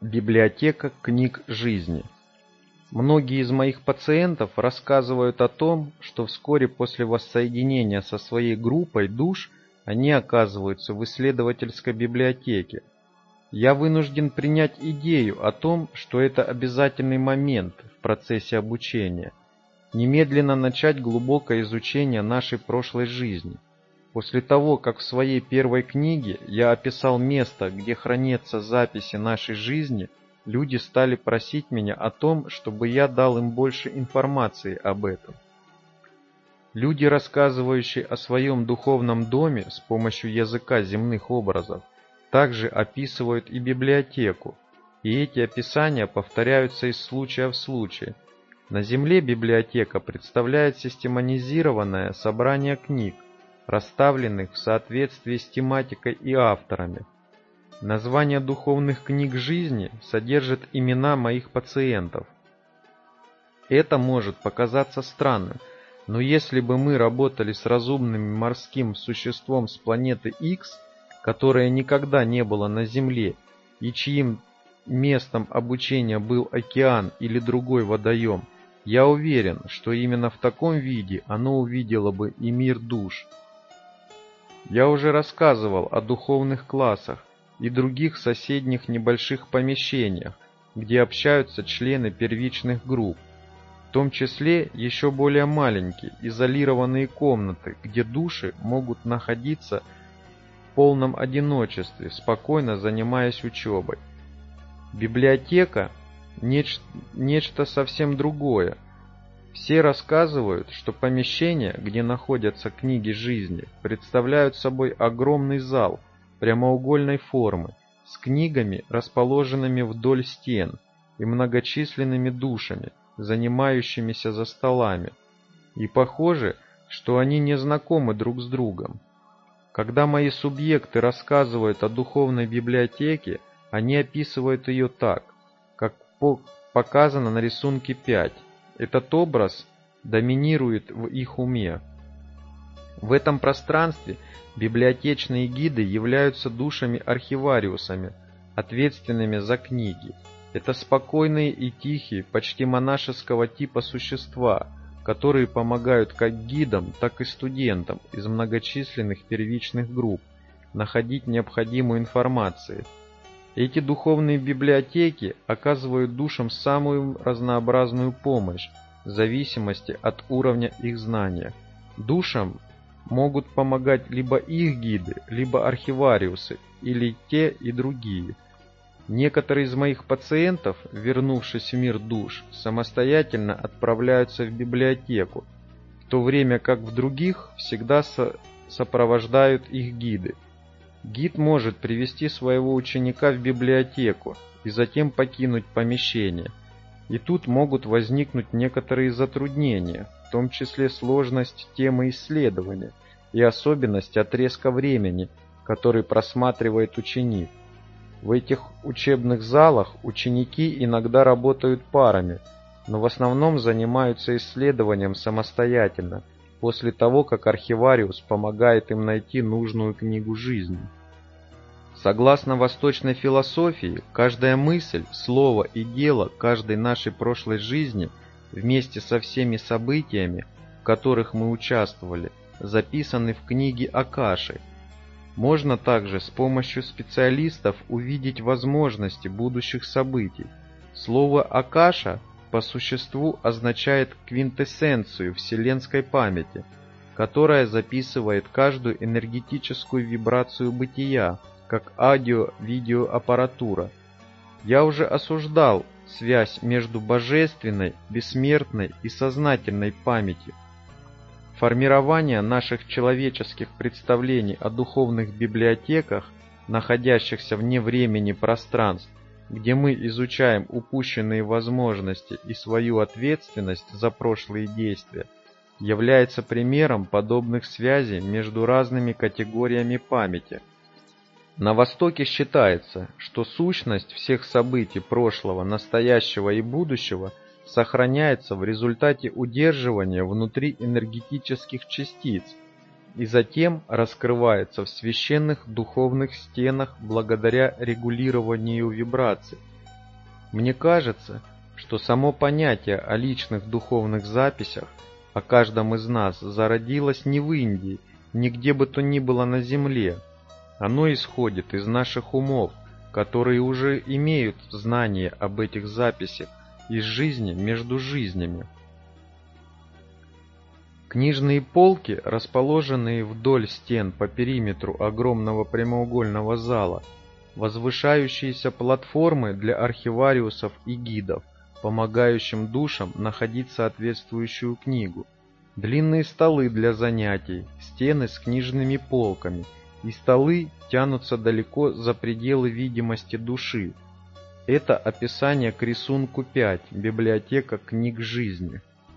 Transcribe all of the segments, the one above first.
Библиотека книг жизни. Многие из моих пациентов рассказывают о том, что вскоре после воссоединения со своей группой душ они оказываются в исследовательской библиотеке. Я вынужден принять идею о том, что это обязательный момент в процессе обучения. Немедленно начать глубокое изучение нашей прошлой жизни. После того, как в своей первой книге я описал место, где хранятся записи нашей жизни, люди стали просить меня о том, чтобы я дал им больше информации об этом. Люди, рассказывающие о своем духовном доме с помощью языка земных образов, также описывают и библиотеку, и эти описания повторяются из случая в случай. На Земле библиотека представляет систематизированное собрание книг, расставленных в соответствии с тематикой и авторами. Названия духовных книг жизни содержат имена моих пациентов. Это может показаться странным, но если бы мы работали с разумным морским существом с планеты X, которое никогда не было на Земле, и чьим местом обучения был океан или другой водоем, я уверен, что именно в таком виде оно увидело бы и мир душ. Я уже рассказывал о духовных классах и других соседних небольших помещениях, где общаются члены первичных групп, в том числе еще более маленькие, изолированные комнаты, где души могут находиться в полном одиночестве, спокойно занимаясь учебой. Библиотека – нечто совсем другое. Все рассказывают, что помещения, где находятся книги жизни, представляют собой огромный зал прямоугольной формы с книгами, расположенными вдоль стен, и многочисленными душами, занимающимися за столами. И похоже, что они не знакомы друг с другом. Когда мои субъекты рассказывают о духовной библиотеке, они описывают ее так, как показано на рисунке 5. Этот образ доминирует в их уме. В этом пространстве библиотечные гиды являются душами-архивариусами, ответственными за книги. Это спокойные и тихие, почти монашеского типа существа, которые помогают как гидам, так и студентам из многочисленных первичных групп находить необходимую информацию. Эти духовные библиотеки оказывают душам самую разнообразную помощь в зависимости от уровня их знания. Душам могут помогать либо их гиды, либо архивариусы, или те и другие. Некоторые из моих пациентов, вернувшись в мир душ, самостоятельно отправляются в библиотеку, в то время как в других всегда сопровождают их гиды. Гид может привести своего ученика в библиотеку и затем покинуть помещение. И тут могут возникнуть некоторые затруднения, в том числе сложность темы исследования и особенность отрезка времени, который просматривает ученик. В этих учебных залах ученики иногда работают парами, но в основном занимаются исследованием самостоятельно, после того, как архивариус помогает им найти нужную книгу жизни. Согласно восточной философии, каждая мысль, слово и дело каждой нашей прошлой жизни вместе со всеми событиями, в которых мы участвовали, записаны в книге Акаши. Можно также с помощью специалистов увидеть возможности будущих событий. Слово «Акаша» по существу означает квинтэссенцию вселенской памяти, которая записывает каждую энергетическую вибрацию бытия, как аудио-видеоаппаратура. Я уже осуждал связь между божественной, бессмертной и сознательной памятью. Формирование наших человеческих представлений о духовных библиотеках, находящихся вне времени пространств, где мы изучаем упущенные возможности и свою ответственность за прошлые действия, является примером подобных связей между разными категориями памяти. На Востоке считается, что сущность всех событий прошлого, настоящего и будущего сохраняется в результате удерживания внутри энергетических частиц и затем раскрывается в священных духовных стенах благодаря регулированию вибраций, Мне кажется, что само понятие о личных духовных записях о каждом из нас зародилось не в Индии, ни где бы то ни было на земле. Оно исходит из наших умов, которые уже имеют знание об этих записях из жизни между жизнями. Книжные полки, расположенные вдоль стен по периметру огромного прямоугольного зала, возвышающиеся платформы для архивариусов и гидов, помогающим душам находить соответствующую книгу, длинные столы для занятий, стены с книжными полками, и столы тянутся далеко за пределы видимости души. Это описание к рисунку 5, библиотека книг жизни.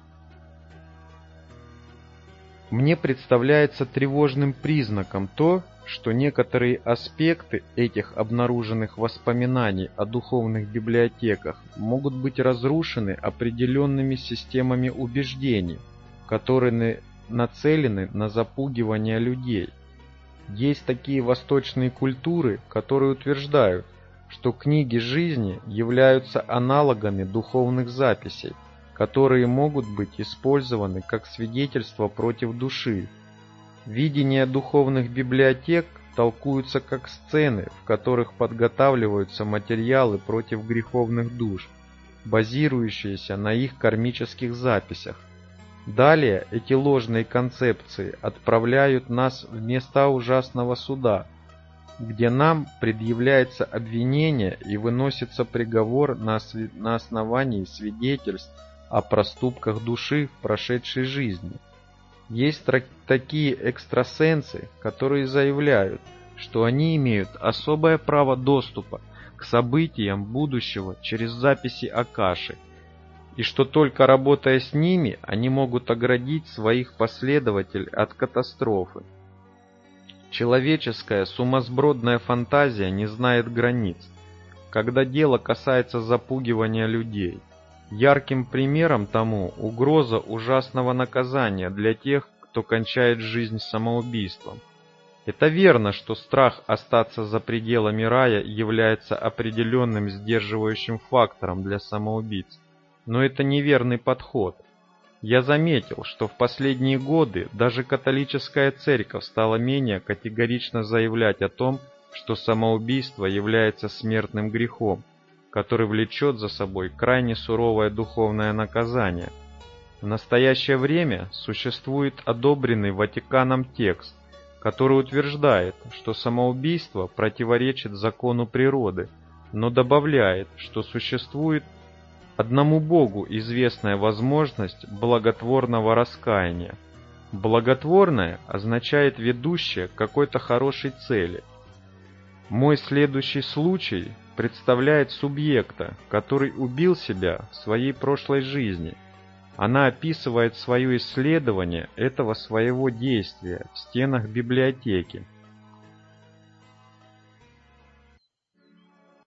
Мне представляется тревожным признаком то, что некоторые аспекты этих обнаруженных воспоминаний о духовных библиотеках могут быть разрушены определенными системами убеждений, которые нацелены на запугивание людей. Есть такие восточные культуры, которые утверждают, что книги жизни являются аналогами духовных записей, которые могут быть использованы как свидетельство против души. Видения духовных библиотек толкуются как сцены, в которых подготавливаются материалы против греховных душ, базирующиеся на их кармических записях. Далее эти ложные концепции отправляют нас в места ужасного суда, где нам предъявляется обвинение и выносится приговор на основании свидетельств о проступках души в прошедшей жизни. Есть такие экстрасенсы, которые заявляют, что они имеют особое право доступа к событиям будущего через записи Акаши, и что только работая с ними, они могут оградить своих последователей от катастрофы. Человеческая сумасбродная фантазия не знает границ, когда дело касается запугивания людей. Ярким примером тому угроза ужасного наказания для тех, кто кончает жизнь самоубийством. Это верно, что страх остаться за пределами рая является определенным сдерживающим фактором для самоубийц, но это неверный подход. Я заметил, что в последние годы даже католическая церковь стала менее категорично заявлять о том, что самоубийство является смертным грехом, который влечет за собой крайне суровое духовное наказание. В настоящее время существует одобренный Ватиканом текст, который утверждает, что самоубийство противоречит закону природы, но добавляет, что существует одному Богу известная возможность благотворного раскаяния. Благотворное означает ведущее к какой-то хорошей цели. Мой следующий случай представляет субъекта, который убил себя в своей прошлой жизни. Она описывает свое исследование этого своего действия в стенах библиотеки.